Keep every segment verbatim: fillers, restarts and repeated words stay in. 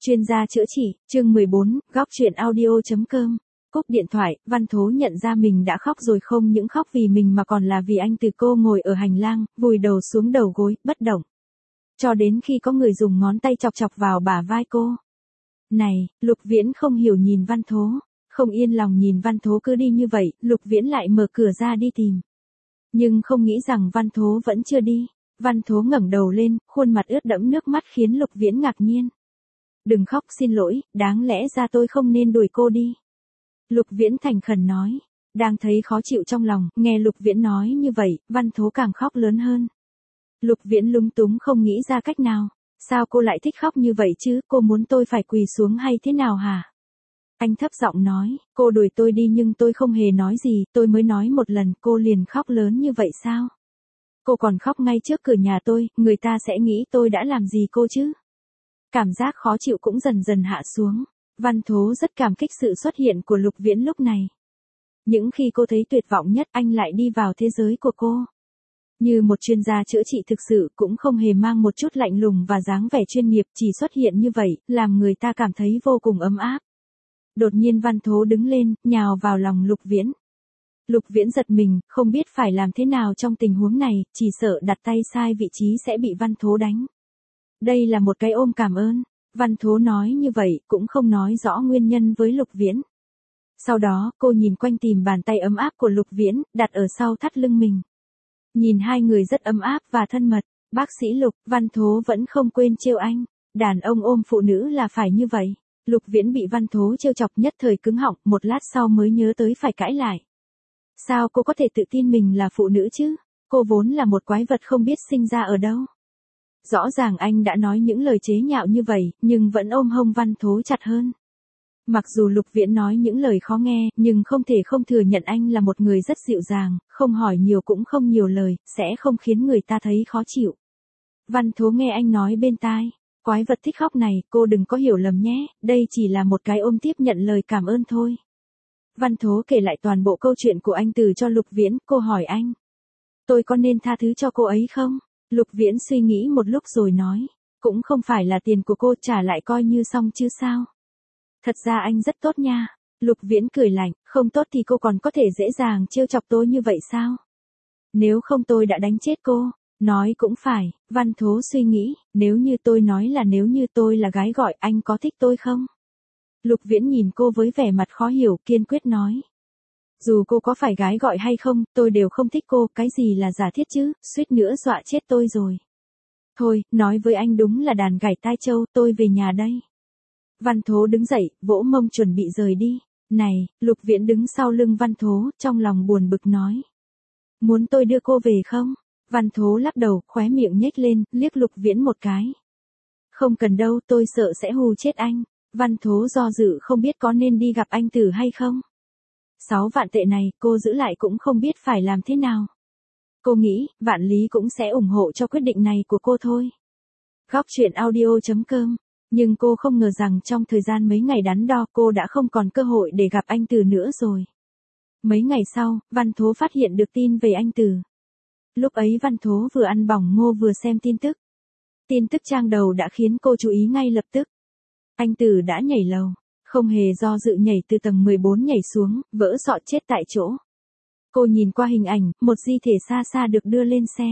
Chuyên gia chữa trị, chương mười bốn, góc chuyện audio.com. Cúp điện thoại, Văn Thố nhận ra mình đã khóc rồi, không những khóc vì mình mà còn là vì anh Từ. Cô ngồi ở hành lang, vùi đầu xuống đầu gối, bất động. Cho đến khi có người dùng ngón tay chọc chọc vào bả vai cô. Này, Lục Viễn không hiểu nhìn Văn Thố, không yên lòng nhìn Văn Thố cứ đi như vậy, Lục Viễn lại mở cửa ra đi tìm. Nhưng không nghĩ rằng Văn Thố vẫn chưa đi. Văn Thố ngẩng đầu lên, khuôn mặt ướt đẫm nước mắt khiến Lục Viễn ngạc nhiên. Đừng khóc, xin lỗi, đáng lẽ ra tôi không nên đuổi cô đi. Lục Viễn thành khẩn nói, đang thấy khó chịu trong lòng, nghe Lục Viễn nói như vậy, Văn Thố càng khóc lớn hơn. Lục Viễn lúng túng không nghĩ ra cách nào, sao cô lại thích khóc như vậy chứ, cô muốn tôi phải quỳ xuống hay thế nào hả? Anh thấp giọng nói, cô đuổi tôi đi nhưng tôi không hề nói gì, tôi mới nói một lần, cô liền khóc lớn như vậy sao? Cô còn khóc ngay trước cửa nhà tôi, người ta sẽ nghĩ tôi đã làm gì cô chứ? Cảm giác khó chịu cũng dần dần hạ xuống. Văn Thố rất cảm kích sự xuất hiện của Lục Viễn lúc này. Những khi cô thấy tuyệt vọng nhất, anh lại đi vào thế giới của cô. Như một chuyên gia chữa trị thực sự, cũng không hề mang một chút lạnh lùng và dáng vẻ chuyên nghiệp, chỉ xuất hiện như vậy, làm người ta cảm thấy vô cùng ấm áp. Đột nhiên Văn Thố đứng lên, nhào vào lòng Lục Viễn. Lục Viễn giật mình, không biết phải làm thế nào trong tình huống này, chỉ sợ đặt tay sai vị trí sẽ bị Văn Thố đánh. Đây là một cái ôm cảm ơn. Văn Thố nói như vậy, cũng không nói rõ nguyên nhân với Lục Viễn. Sau đó, cô nhìn quanh tìm bàn tay ấm áp của Lục Viễn, đặt ở sau thắt lưng mình. Nhìn hai người rất ấm áp và thân mật. Bác sĩ Lục, Văn Thố vẫn không quên trêu anh. Đàn ông ôm phụ nữ là phải như vậy. Lục Viễn bị Văn Thố trêu chọc nhất thời cứng họng, một lát sau mới nhớ tới phải cãi lại. Sao cô có thể tự tin mình là phụ nữ chứ? Cô vốn là một quái vật không biết sinh ra ở đâu. Rõ ràng anh đã nói những lời chế nhạo như vậy, nhưng vẫn ôm hông Văn Thố chặt hơn. Mặc dù Lục Viễn nói những lời khó nghe, nhưng không thể không thừa nhận anh là một người rất dịu dàng, không hỏi nhiều cũng không nhiều lời, sẽ không khiến người ta thấy khó chịu. Văn Thố nghe anh nói bên tai, quái vật thích khóc này, cô đừng có hiểu lầm nhé, đây chỉ là một cái ôm tiếp nhận lời cảm ơn thôi. Văn Thố kể lại toàn bộ câu chuyện của anh Từ cho Lục Viễn, cô hỏi anh. Tôi có nên tha thứ cho cô ấy không? Lục Viễn suy nghĩ một lúc rồi nói, cũng không phải là tiền của cô, trả lại coi như xong chứ sao. Thật ra anh rất tốt nha. Lục Viễn cười lạnh, không tốt thì cô còn có thể dễ dàng trêu chọc tôi như vậy sao? Nếu không tôi đã đánh chết cô. Nói cũng phải, Văn Thố suy nghĩ, nếu như tôi nói là nếu như tôi là gái gọi, anh có thích tôi không? Lục Viễn nhìn cô với vẻ mặt khó hiểu, kiên quyết nói. Dù cô có phải gái gọi hay không, tôi đều không thích cô, cái gì là giả thiết chứ, suýt nữa dọa chết tôi rồi. Thôi, nói với anh đúng là đàn gảy tai trâu, tôi về nhà đây. Văn Thố đứng dậy, vỗ mông chuẩn bị rời đi. Này, Lục Viễn đứng sau lưng Văn Thố, trong lòng buồn bực nói. Muốn tôi đưa cô về không? Văn Thố lắc đầu, khóe miệng nhếch lên, liếc Lục Viễn một cái. Không cần đâu, tôi sợ sẽ hù chết anh. Văn Thố do dự không biết có nên đi gặp anh Từ hay không. Sáu vạn tệ này, cô giữ lại cũng không biết phải làm thế nào. Cô nghĩ, Vạn Lý cũng sẽ ủng hộ cho quyết định này của cô thôi. Góc chuyện audio.com. Nhưng cô không ngờ rằng trong thời gian mấy ngày đắn đo, cô đã không còn cơ hội để gặp anh Từ nữa rồi. Mấy ngày sau, Văn Thố phát hiện được tin về anh Từ. Lúc ấy Văn Thố vừa ăn bỏng ngô vừa xem tin tức. Tin tức trang đầu đã khiến cô chú ý ngay lập tức. Anh Từ đã nhảy lầu. Không hề do dự nhảy từ tầng mười bốn nhảy xuống, vỡ sọ chết tại chỗ. Cô nhìn qua hình ảnh, một di thể xa xa được đưa lên xe.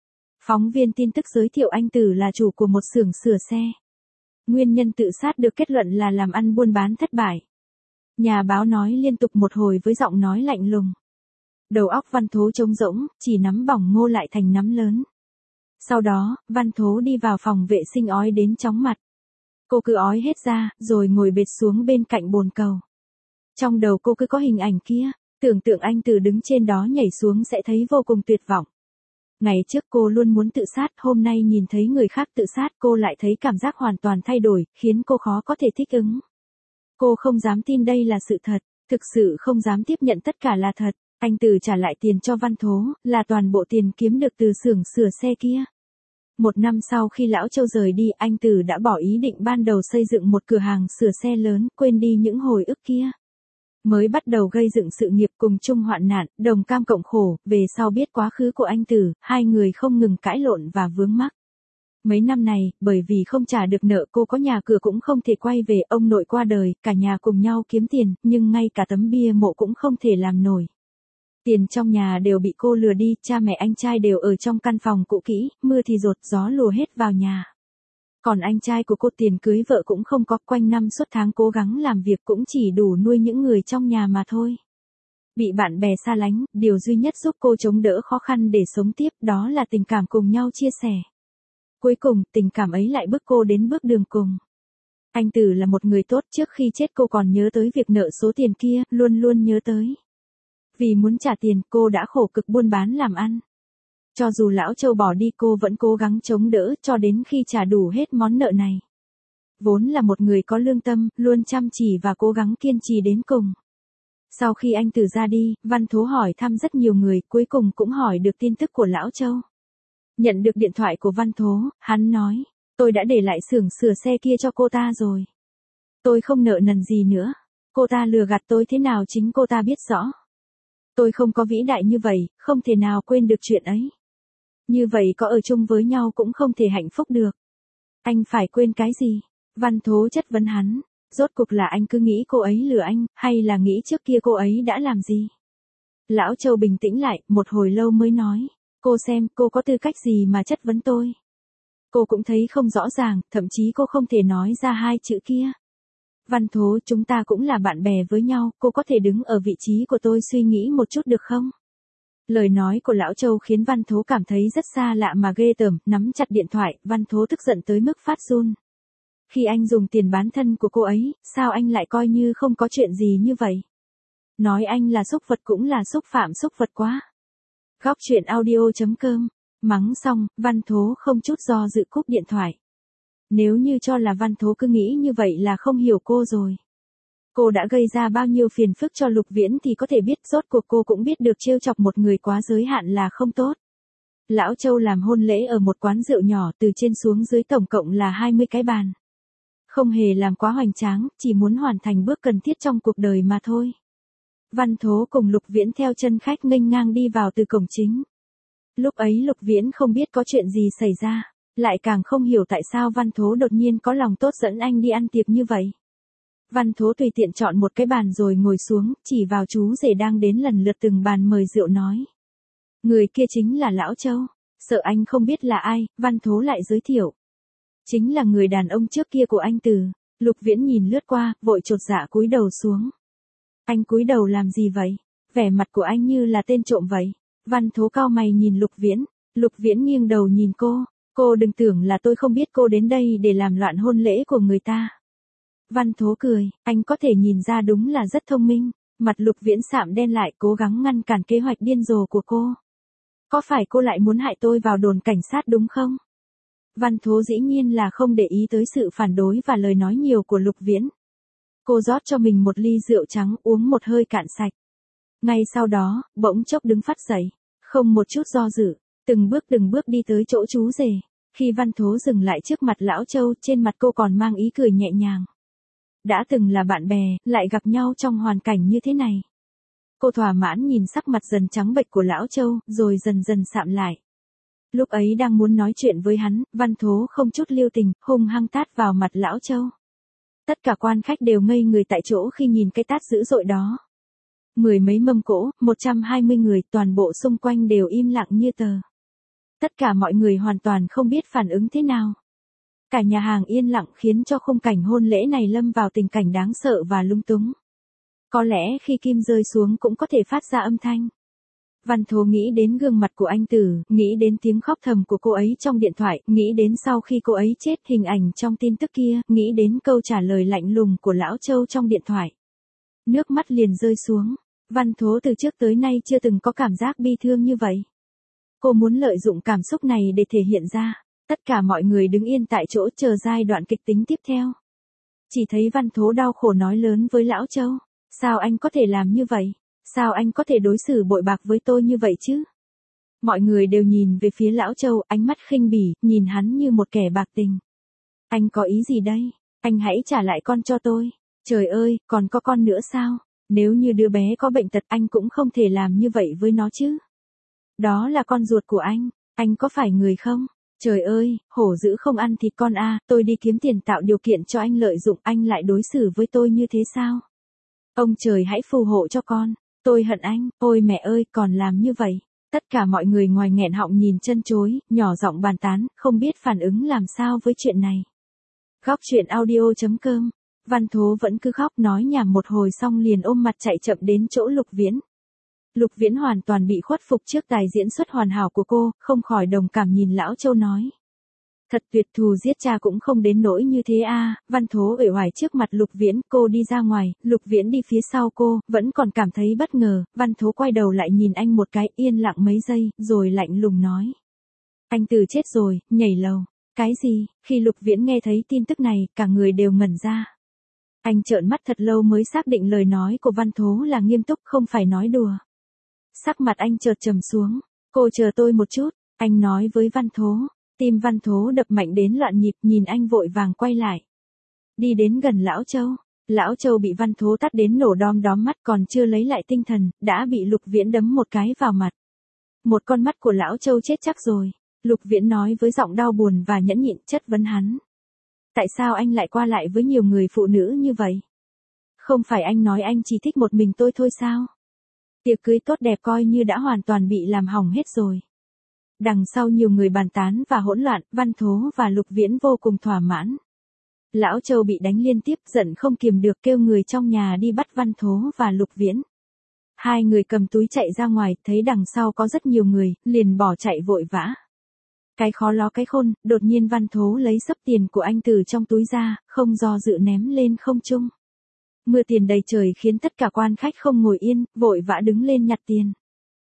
Phóng viên tin tức giới thiệu anh Từ là chủ của một xưởng sửa xe. Nguyên nhân tự sát được kết luận là làm ăn buôn bán thất bại. Nhà báo nói liên tục một hồi với giọng nói lạnh lùng. Đầu óc Văn Thố trống rỗng, chỉ nắm bỏng ngô lại thành nắm lớn. Sau đó, Văn Thố đi vào phòng vệ sinh ói đến chóng mặt. Cô cứ ói hết ra, rồi ngồi bệt xuống bên cạnh bồn cầu. Trong đầu cô cứ có hình ảnh kia, tưởng tượng anh Từ đứng trên đó nhảy xuống sẽ thấy vô cùng tuyệt vọng. Ngày trước cô luôn muốn tự sát, hôm nay nhìn thấy người khác tự sát cô lại thấy cảm giác hoàn toàn thay đổi, khiến cô khó có thể thích ứng. Cô không dám tin đây là sự thật, thực sự không dám tiếp nhận tất cả là thật. Anh Từ trả lại tiền cho Văn Thố, là toàn bộ tiền kiếm được từ xưởng sửa xe kia. Một năm sau khi Lão Châu rời đi, anh Từ đã bỏ ý định ban đầu xây dựng một cửa hàng sửa xe lớn, quên đi những hồi ức kia. Mới bắt đầu gây dựng sự nghiệp cùng chung hoạn nạn, đồng cam cộng khổ, về sau biết quá khứ của anh Từ, hai người không ngừng cãi lộn và vướng mắc. Mấy năm này, bởi vì không trả được nợ cô có nhà cửa cũng không thể quay về, ông nội qua đời, cả nhà cùng nhau kiếm tiền, nhưng ngay cả tấm bia mộ cũng không thể làm nổi. Tiền trong nhà đều bị cô lừa đi, cha mẹ anh trai đều ở trong căn phòng cũ kỹ, mưa thì dột gió lùa hết vào nhà. Còn anh trai của cô tiền cưới vợ cũng không có, quanh năm suốt tháng cố gắng làm việc cũng chỉ đủ nuôi những người trong nhà mà thôi. Bị bạn bè xa lánh, điều duy nhất giúp cô chống đỡ khó khăn để sống tiếp đó là tình cảm cùng nhau chia sẻ. Cuối cùng, tình cảm ấy lại bước cô đến bước đường cùng. Anh Tử là một người tốt, trước khi chết cô còn nhớ tới việc nợ số tiền kia, luôn luôn nhớ tới. Vì muốn trả tiền, cô đã khổ cực buôn bán làm ăn. Cho dù lão Châu bỏ đi cô vẫn cố gắng chống đỡ cho đến khi trả đủ hết món nợ này. Vốn là một người có lương tâm, luôn chăm chỉ và cố gắng kiên trì đến cùng. Sau khi anh Tử ra đi, Văn Thố hỏi thăm rất nhiều người, cuối cùng cũng hỏi được tin tức của lão Châu. Nhận được điện thoại của Văn Thố, hắn nói, tôi đã để lại xưởng sửa xe kia cho cô ta rồi. Tôi không nợ nần gì nữa. Cô ta lừa gạt tôi thế nào chính cô ta biết rõ. Tôi không có vĩ đại như vậy, không thể nào quên được chuyện ấy. Như vậy có ở chung với nhau cũng không thể hạnh phúc được. Anh phải quên cái gì? Văn Thố chất vấn hắn. Rốt cuộc là anh cứ nghĩ cô ấy lừa anh, hay là nghĩ trước kia cô ấy đã làm gì? Lão Châu bình tĩnh lại, một hồi lâu mới nói. Cô xem, cô có tư cách gì mà chất vấn tôi? Cô cũng thấy không rõ ràng, thậm chí cô không thể nói ra hai chữ kia. Văn Thố, chúng ta cũng là bạn bè với nhau, cô có thể đứng ở vị trí của tôi suy nghĩ một chút được không? Lời nói của Lão Châu khiến Văn Thố cảm thấy rất xa lạ mà ghê tởm, nắm chặt điện thoại, Văn Thố tức giận tới mức phát run. Khi anh dùng tiền bán thân của cô ấy, sao anh lại coi như không có chuyện gì như vậy? Nói anh là xúc vật cũng là xúc phạm xúc vật quá. Góc chuyện audio chấm com. Mắng xong, Văn Thố không chút do dự cúp điện thoại. Nếu như cho là Văn Thố cứ nghĩ như vậy là không hiểu cô rồi. Cô đã gây ra bao nhiêu phiền phức cho Lục Viễn thì có thể biết, rốt cuộc cô cũng biết được trêu chọc một người quá giới hạn là không tốt. Lão Châu làm hôn lễ ở một quán rượu nhỏ, từ trên xuống dưới tổng cộng là hai mươi cái bàn. Không hề làm quá hoành tráng, chỉ muốn hoàn thành bước cần thiết trong cuộc đời mà thôi. Văn Thố cùng Lục Viễn theo chân khách nghênh ngang đi vào từ cổng chính. Lúc ấy Lục Viễn không biết có chuyện gì xảy ra, lại càng không hiểu tại sao Văn Thố đột nhiên có lòng tốt dẫn anh đi ăn tiệc như vậy. Văn Thố tùy tiện chọn một cái bàn rồi ngồi xuống, chỉ vào chú rể đang đến lần lượt từng bàn mời rượu nói. Người kia chính là Lão Châu, sợ anh không biết là ai, Văn Thố lại giới thiệu. Chính là người đàn ông trước kia của anh Từ. Lục Viễn nhìn lướt qua, vội chột dạ cúi đầu xuống. Anh cúi đầu làm gì vậy? Vẻ mặt của anh như là tên trộm vậy. Văn Thố cau mày nhìn Lục Viễn. Lục Viễn nghiêng đầu nhìn cô. Cô đừng tưởng là tôi không biết cô đến đây để làm loạn hôn lễ của người ta. Văn Thố cười, anh có thể nhìn ra đúng là rất thông minh. Mặt Lục Viễn sạm đen lại, cố gắng ngăn cản kế hoạch điên rồ của cô. Có phải cô lại muốn hại tôi vào đồn cảnh sát đúng không? Văn Thố dĩ nhiên là không để ý tới sự phản đối và lời nói nhiều của Lục Viễn. Cô rót cho mình một ly rượu trắng, uống một hơi cạn sạch. Ngay sau đó, bỗng chốc đứng phát dậy, không một chút do dự, từng bước từng bước đi tới chỗ chú rể. Khi Văn Thố dừng lại trước mặt Lão Châu, trên mặt cô còn mang ý cười nhẹ nhàng. Đã từng là bạn bè, lại gặp nhau trong hoàn cảnh như thế này. Cô thỏa mãn nhìn sắc mặt dần trắng bệch của Lão Châu, rồi dần dần sạm lại. Lúc ấy đang muốn nói chuyện với hắn, Văn Thố không chút lưu tình, hung hăng tát vào mặt Lão Châu. Tất cả quan khách đều ngây người tại chỗ khi nhìn cái tát dữ dội đó. Mười mấy mâm cỗ, một trăm hai mươi người, toàn bộ xung quanh đều im lặng như tờ. Tất cả mọi người hoàn toàn không biết phản ứng thế nào. Cả nhà hàng yên lặng khiến cho khung cảnh hôn lễ này lâm vào tình cảnh đáng sợ và lung túng. Có lẽ khi kim rơi xuống cũng có thể phát ra âm thanh. Văn Thố nghĩ đến gương mặt của anh Tử, nghĩ đến tiếng khóc thầm của cô ấy trong điện thoại, nghĩ đến sau khi cô ấy chết hình ảnh trong tin tức kia, nghĩ đến câu trả lời lạnh lùng của Lão Châu trong điện thoại. Nước mắt liền rơi xuống. Văn Thố từ trước tới nay chưa từng có cảm giác bi thương như vậy. Cô muốn lợi dụng cảm xúc này để thể hiện ra. Tất cả mọi người đứng yên tại chỗ chờ giai đoạn kịch tính tiếp theo. Chỉ thấy Văn Thố đau khổ nói lớn với Lão Châu. Sao anh có thể làm như vậy? Sao anh có thể đối xử bội bạc với tôi như vậy chứ? Mọi người đều nhìn về phía Lão Châu, ánh mắt khinh bỉ, nhìn hắn như một kẻ bạc tình. Anh có ý gì đây? Anh hãy trả lại con cho tôi. Trời ơi, còn có con nữa sao? Nếu như đứa bé có bệnh tật anh cũng không thể làm như vậy với nó chứ. Đó là con ruột của anh, anh có phải người không? Trời ơi, hổ dữ không ăn thịt con a, tôi đi kiếm tiền tạo điều kiện cho anh lợi dụng, anh lại đối xử với tôi như thế sao? Ông trời hãy phù hộ cho con, tôi hận anh, ôi mẹ ơi, còn làm như vậy. Tất cả mọi người ngoài nghẹn họng nhìn chân chối, nhỏ giọng bàn tán, không biết phản ứng làm sao với chuyện này. Góc truyện audio.com, Văn Thố vẫn cứ khóc nói nhảm một hồi xong liền ôm mặt chạy chậm đến chỗ Lục Viễn. Lục Viễn hoàn toàn bị khuất phục trước tài diễn xuất hoàn hảo của cô, không khỏi đồng cảm nhìn Lão Châu nói. Thật tuyệt, thù giết cha cũng không đến nỗi như thế a. Văn Thố uể oải trước mặt Lục Viễn, cô đi ra ngoài, Lục Viễn đi phía sau cô, vẫn còn cảm thấy bất ngờ, Văn Thố quay đầu lại nhìn anh một cái, yên lặng mấy giây, rồi lạnh lùng nói. Anh Từ chết rồi, nhảy lầu. Cái gì? Khi Lục Viễn nghe thấy tin tức này, cả người đều ngẩn ra. Anh trợn mắt thật lâu mới xác định lời nói của Văn Thố là nghiêm túc, không phải nói đùa. Sắc mặt anh chợt trầm xuống. Cô chờ tôi một chút, anh nói với Văn Thố. Tim Văn Thố đập mạnh đến loạn nhịp, nhìn anh vội vàng quay lại. Đi đến gần Lão Châu. Lão Châu bị Văn Thố tát đến nổ đom đóm mắt, còn chưa lấy lại tinh thần, đã bị Lục Viễn đấm một cái vào mặt. Một con mắt của Lão Châu chết chắc rồi. Lục Viễn nói với giọng đau buồn và nhẫn nhịn, chất vấn hắn. Tại sao anh lại qua lại với nhiều người phụ nữ như vậy? Không phải anh nói anh chỉ thích một mình tôi thôi sao? Tiệc cưới tốt đẹp coi như đã hoàn toàn bị làm hỏng hết rồi. Đằng sau nhiều người bàn tán và hỗn loạn, Văn Thố và Lục Viễn vô cùng thỏa mãn. Lão Châu bị đánh liên tiếp, giận không kiềm được, kêu người trong nhà đi bắt Văn Thố và Lục Viễn. Hai người cầm túi chạy ra ngoài, thấy đằng sau có rất nhiều người, liền bỏ chạy vội vã. Cái khó ló cái khôn, đột nhiên Văn Thố lấy xấp tiền của anh từ trong túi ra, không do dự ném lên không trung. Mưa tiền đầy trời khiến tất cả quan khách không ngồi yên, vội vã đứng lên nhặt tiền.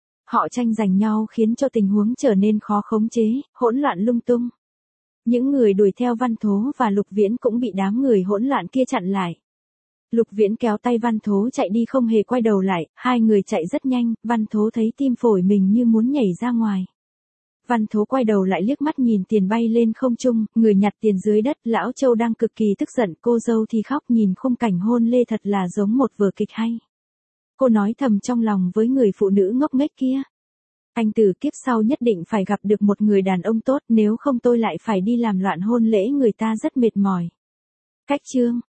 Họ tranh giành nhau khiến cho tình huống trở nên khó khống chế, hỗn loạn lung tung. Những người đuổi theo Văn Thố và Lục Viễn cũng bị đám người hỗn loạn kia chặn lại. Lục Viễn kéo tay Văn Thố chạy đi không hề quay đầu lại, hai người chạy rất nhanh, Văn Thố thấy tim phổi mình như muốn nhảy ra ngoài. Văn Thố quay đầu lại liếc mắt nhìn tiền bay lên không trung, người nhặt tiền dưới đất, Lão Châu đang cực kỳ tức giận, cô dâu thì khóc, nhìn khung cảnh hôn lê thật là giống một vở kịch hay. Cô nói thầm trong lòng với người phụ nữ ngốc nghếch kia. Anh Từ kiếp sau nhất định phải gặp được một người đàn ông tốt, nếu không tôi lại phải đi làm loạn hôn lễ người ta rất mệt mỏi. Cách chương